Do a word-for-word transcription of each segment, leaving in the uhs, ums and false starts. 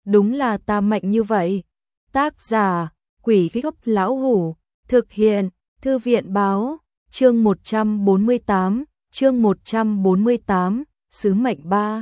đúng là ta mạnh như vậy. Tác giả, Quỷ Gốc Lão Hủ, thực hiện, Thư viện báo, chương một trăm bốn mươi tám, chương một trăm bốn mươi tám, sứ mệnh ba.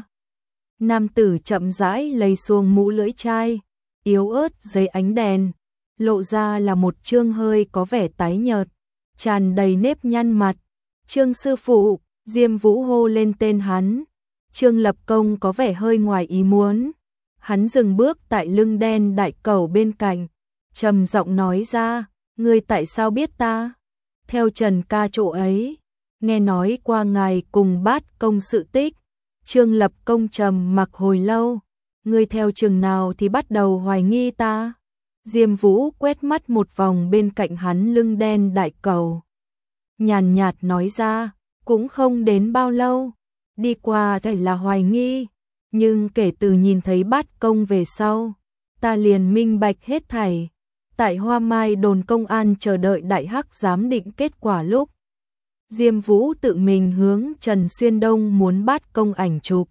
Nam tử chậm rãi lấy xuông mũ lưỡi chai, yếu ớt dưới ánh đèn, lộ ra là một trương hơi có vẻ tái nhợt, tràn đầy nếp nhăn mặt. Trương sư phụ, Diêm Vũ hô lên tên hắn. Trương Lập Công có vẻ hơi ngoài ý muốn. Hắn dừng bước tại lưng đen đại cẩu bên cạnh, trầm giọng nói ra, ngươi tại sao biết ta? Theo Trần ca chỗ ấy, nghe nói qua ngài cùng Bát công sự tích. Trương Lập Công trầm mặc hồi lâu, ngươi theo chừng nào thì bắt đầu hoài nghi ta? Diêm Vũ quét mắt một vòng bên cạnh hắn lưng đen đại cẩu, nhàn nhạt nói ra, cũng không đến bao lâu, đi qua thảy là hoài nghi, nhưng kể từ nhìn thấy Bát công về sau, ta liền minh bạch hết thảy. Tại Hoa Mai đồn công an chờ đợi đại hắc giám định kết quả lúc, Diêm Vũ tự mình hướng Trần Xuyên Đông muốn Bát công ảnh chụp.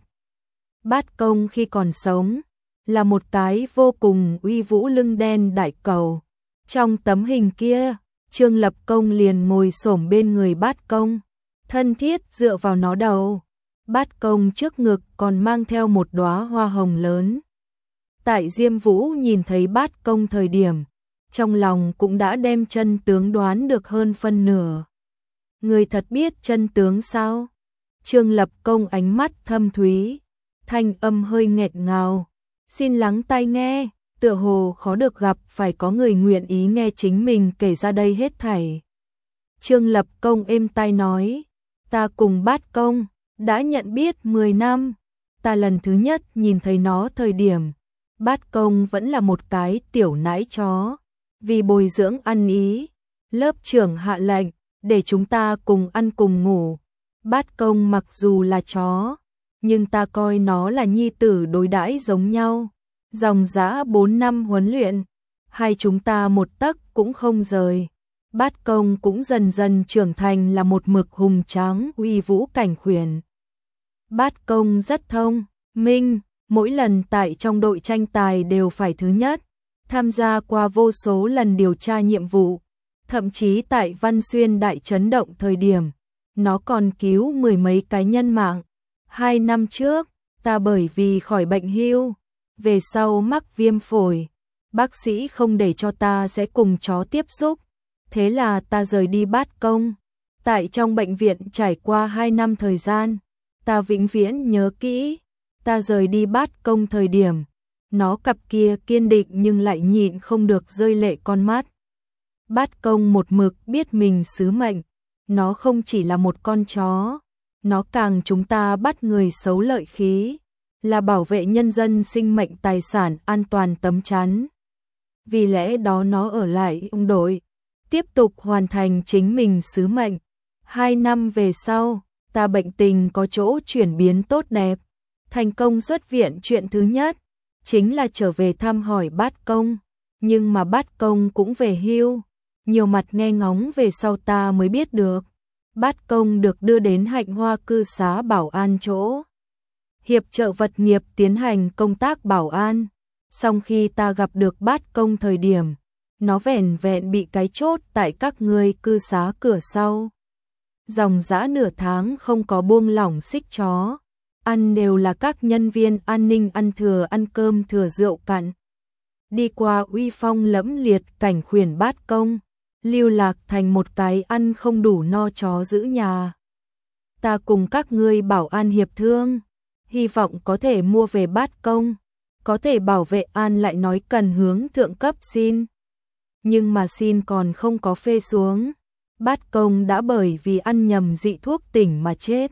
Bát công khi còn sống là một cái vô cùng uy vũ lưng đen đại cẩu. Trong tấm hình kia, Trương Lập Công liền ngồi xổm bên người Bát công, thân thiết dựa vào nó đầu. Bát công trước ngực còn mang theo một đóa hoa hồng lớn. Tại Diêm Vũ nhìn thấy Bát công thời điểm, trong lòng cũng đã đem chân tướng đoán được hơn phân nửa. Người thật biết chân tướng sao? Trương Lập Công ánh mắt thâm thúy, thanh âm hơi nghẹt ngào. Xin lắng tai nghe, tựa hồ khó được gặp phải có người nguyện ý nghe chính mình kể ra đây hết thảy. Trương Lập Công êm tai nói, ta cùng Bát công đã nhận biết mười năm, ta lần thứ nhất nhìn thấy nó thời điểm, Bát công vẫn là một cái tiểu nãi chó. Vì bồi dưỡng ăn ý, lớp trưởng hạ lệnh, để chúng ta cùng ăn cùng ngủ. Bát công mặc dù là chó, nhưng ta coi nó là nhi tử đối đãi giống nhau. Dòng dã bốn năm huấn luyện, hai chúng ta một tấc cũng không rời. Bát công cũng dần dần trưởng thành là một mực hùng tráng uy vũ cảnh khuyển. Bát công rất thông minh, mỗi lần tại trong đội tranh tài đều phải thứ nhất, tham gia qua vô số lần điều tra nhiệm vụ, thậm chí tại Văn Xuyên đại chấn động thời điểm, nó còn cứu mười mấy cái nhân mạng. Hai năm trước, ta bởi vì khỏi bệnh hưu, về sau mắc viêm phổi, bác sĩ không để cho ta sẽ cùng chó tiếp xúc, thế là ta rời đi Bát công. Tại trong bệnh viện trải qua hai năm thời gian, ta vĩnh viễn nhớ kỹ, ta rời đi Bát công thời điểm, nó cặp kia kiên định nhưng lại nhịn không được rơi lệ con mắt. Bát công một mực biết mình sứ mệnh, nó không chỉ là một con chó, nó càng chúng ta bắt người xấu lợi khí, là bảo vệ nhân dân sinh mệnh tài sản an toàn tấm chắn. Vì lẽ đó nó ở lại ông đội, tiếp tục hoàn thành chính mình sứ mệnh. Hai năm về sau, ta bệnh tình có chỗ chuyển biến tốt đẹp, thành công xuất viện. Chuyện thứ nhất chính là trở về thăm hỏi Bát công, nhưng mà Bát công cũng về hưu. Nhiều mặt nghe ngóng về sau ta mới biết được, Bát công được đưa đến Hạnh Hoa cư xá bảo an chỗ hiệp trợ vật nghiệp tiến hành công tác bảo an. Song khi ta gặp được Bát công thời điểm, nó vẻn vẹn bị cái chốt tại các ngươi cư xá cửa sau. Dòng dã nửa tháng không có buông lỏng xích chó, ăn đều là các nhân viên an ninh ăn thừa ăn cơm thừa rượu cạn. Đi qua uy phong lẫm liệt cảnh khuyển Bát công, lưu lạc thành một cái ăn không đủ no chó giữ nhà. Ta cùng các ngươi bảo an hiệp thương, hy vọng có thể mua về Bát công, có thể bảo vệ an lại nói cần hướng thượng cấp xin. Nhưng mà xin còn không có phê xuống, Bát công đã bởi vì ăn nhầm dị thuốc tỉnh mà chết.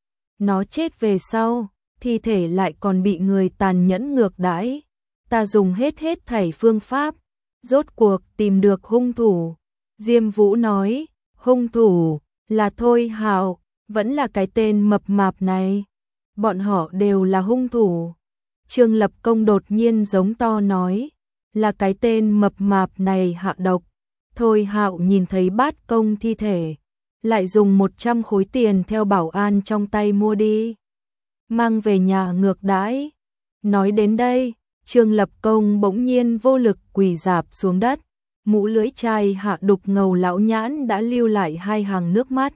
Nó chết về sau, thi thể lại còn bị người tàn nhẫn ngược đãi. Ta dùng hết hết thảy phương pháp, rốt cuộc tìm được hung thủ. Diêm Vũ nói, hung thủ là Thôi Hạo, vẫn là cái tên mập mạp này. Bọn họ đều là hung thủ. Trương Lập Công đột nhiên giống to nói, là cái tên mập mạp này hạ độc. Thôi Hạo nhìn thấy Bát công thi thể, lại dùng một trăm khối tiền theo bảo an trong tay mua đi, mang về nhà ngược đãi. Nói đến đây, Trương Lập Công bỗng nhiên vô lực quỳ rạp xuống đất, mũ lưỡi chai hạ đục ngầu lão nhãn đã lưu lại hai hàng nước mắt.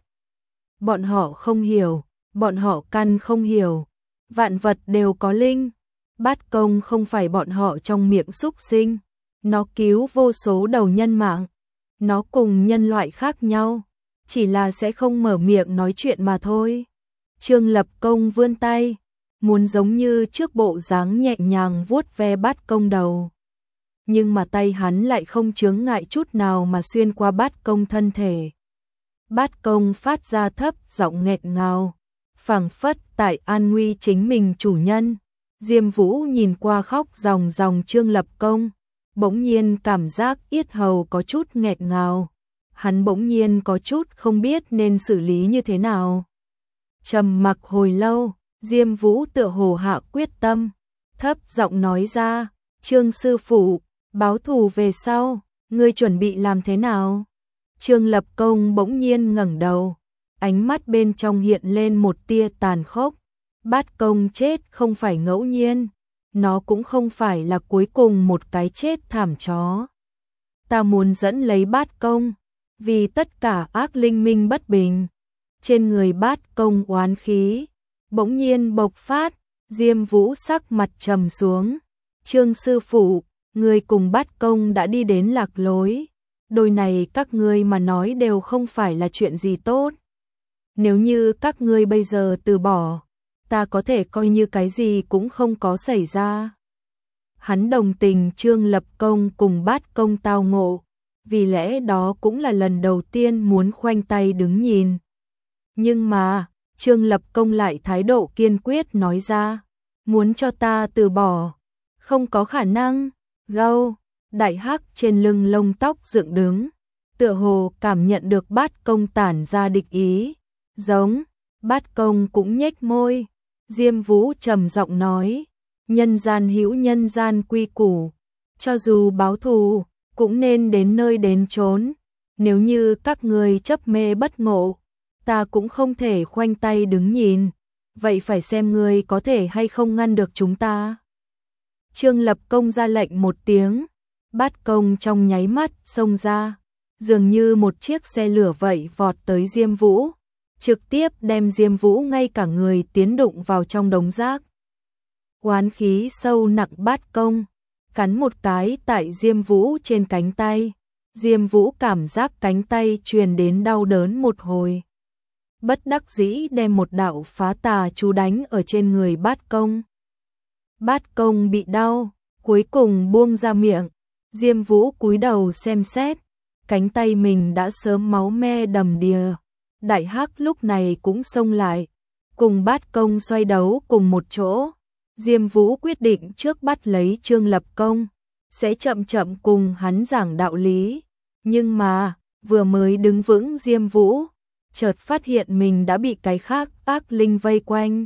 Bọn họ không hiểu, bọn họ căn không hiểu, vạn vật đều có linh, Bát Công không phải bọn họ trong miệng súc sinh, nó cứu vô số đầu nhân mạng, nó cùng nhân loại khác nhau, chỉ là sẽ không mở miệng nói chuyện mà thôi. Trương Lập Công vươn tay, muốn giống như trước bộ dáng nhẹ nhàng vuốt ve Bát Công đầu. Nhưng mà tay hắn lại không chướng ngại chút nào mà xuyên qua Bát Công thân thể. Bát Công phát ra thấp giọng nghẹn ngào, phảng phất tại an nguy chính mình chủ nhân. Diêm Vũ nhìn qua khóc ròng ròng Trương Lập Công, bỗng nhiên cảm giác yết hầu có chút nghẹn ngào. Hắn bỗng nhiên có chút không biết nên xử lý như thế nào. Trầm mặc hồi lâu, Diêm Vũ tựa hồ hạ quyết tâm, thấp giọng nói ra, Trương sư phụ, báo thù về sau, ngươi chuẩn bị làm thế nào? Trương Lập Công bỗng nhiên ngẩng đầu, ánh mắt bên trong hiện lên một tia tàn khốc. Bát Công chết không phải ngẫu nhiên, nó cũng không phải là cuối cùng một cái chết thảm chó. Ta muốn dẫn lấy Bát Công, vì tất cả ác linh minh bất bình. Trên người Bát Công oán khí bỗng nhiên bộc phát, Diêm Vũ sắc mặt trầm xuống. Trương sư phụ, người cùng Bát Công đã đi đến lạc lối, đôi này các ngươi mà nói đều không phải là chuyện gì tốt. Nếu như các ngươi bây giờ từ bỏ, ta có thể coi như cái gì cũng không có xảy ra. Hắn đồng tình Trương Lập Công cùng Bát Công tao ngộ, vì lẽ đó cũng là lần đầu tiên muốn khoanh tay đứng nhìn. Nhưng mà, Trương Lập Công lại thái độ kiên quyết nói ra, muốn cho ta từ bỏ, không có khả năng. Gâu, đại hắc trên lưng lông tóc dựng đứng, tựa hồ cảm nhận được Bát Công tản ra địch ý, giống. Bát Công cũng nhếch môi. Diêm Vũ trầm giọng nói, nhân gian hữu nhân gian quy củ, cho dù báo thù, cũng nên đến nơi đến chốn. Nếu như các người chấp mê bất ngộ, ta cũng không thể khoanh tay đứng nhìn, vậy phải xem người có thể hay không ngăn được chúng ta. Trương Lập Công ra lệnh một tiếng, Bát Công trong nháy mắt xông ra, dường như một chiếc xe lửa vậy vọt tới Diêm Vũ, trực tiếp đem Diêm Vũ ngay cả người tiến đụng vào trong đống rác. Oán khí sâu nặng Bát Công, cắn một cái tại Diêm Vũ trên cánh tay. Diêm Vũ cảm giác cánh tay truyền đến đau đớn một hồi. Bất đắc dĩ đem một đạo phá tà chú đánh ở trên người Bát Công. Bát Công bị đau, cuối cùng buông ra miệng. Diêm Vũ cúi đầu xem xét, cánh tay mình đã sớm máu me đầm đìa. Đại hắc lúc này cũng xông lại, cùng Bát Công xoay đấu cùng một chỗ. Diêm Vũ quyết định trước bắt lấy Trương Lập Công, sẽ chậm chậm cùng hắn giảng đạo lý. Nhưng mà, vừa mới đứng vững Diêm Vũ, chợt phát hiện mình đã bị cái khác ác linh vây quanh.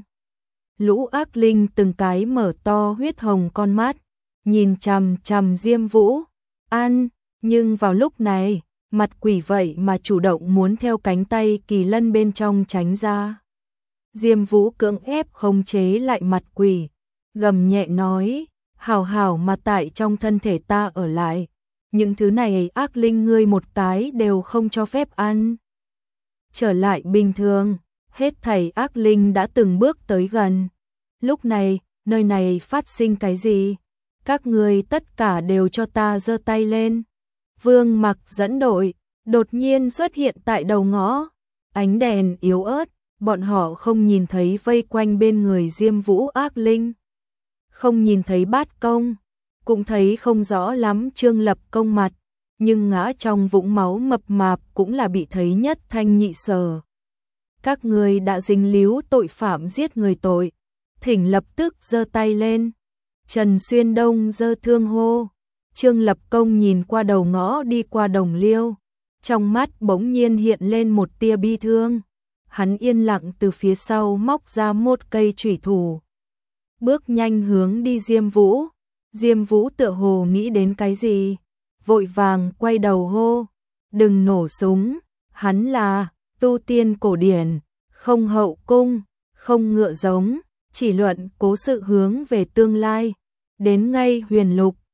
Lũ ác linh từng cái mở to huyết hồng con mắt, nhìn chằm chằm Diêm Vũ, ăn, nhưng vào lúc này, mặt quỷ vậy mà chủ động muốn theo cánh tay kỳ lân bên trong tránh ra. Diêm Vũ cưỡng ép khống chế lại mặt quỷ, gầm nhẹ nói, hảo hảo mà tại trong thân thể ta ở lại, những thứ này ác linh ngươi một cái đều không cho phép ăn. Trở lại bình thường, hết thảy ác linh đã từng bước tới gần. Lúc này, nơi này phát sinh cái gì? Các ngươi tất cả đều cho ta giơ tay lên. Vương Mặc dẫn đội, đột nhiên xuất hiện tại đầu ngõ. Ánh đèn yếu ớt, bọn họ không nhìn thấy vây quanh bên người Diêm Vũ ác linh. Không nhìn thấy Bát Công, cũng thấy không rõ lắm Trương Lập Công mặt, nhưng ngã trong vũng máu mập mạp cũng là bị thấy nhất thanh nhị sở. Các người đã dính líu tội phạm giết người tội, thỉnh lập tức giơ tay lên. Trần Xuyên Đông giơ thương hô. Trương Lập Công nhìn qua đầu ngõ đi qua đồng liêu, trong mắt bỗng nhiên hiện lên một tia bi thương. Hắn yên lặng từ phía sau móc ra một cây chủy thủ, bước nhanh hướng đi Diêm Vũ. Diêm Vũ tựa hồ nghĩ đến cái gì, vội vàng quay đầu hô, đừng nổ súng, hắn là tu tiên cổ điển, không hậu cung, không ngựa giống, chỉ luận cố sự hướng về tương lai, đến ngay huyền lục.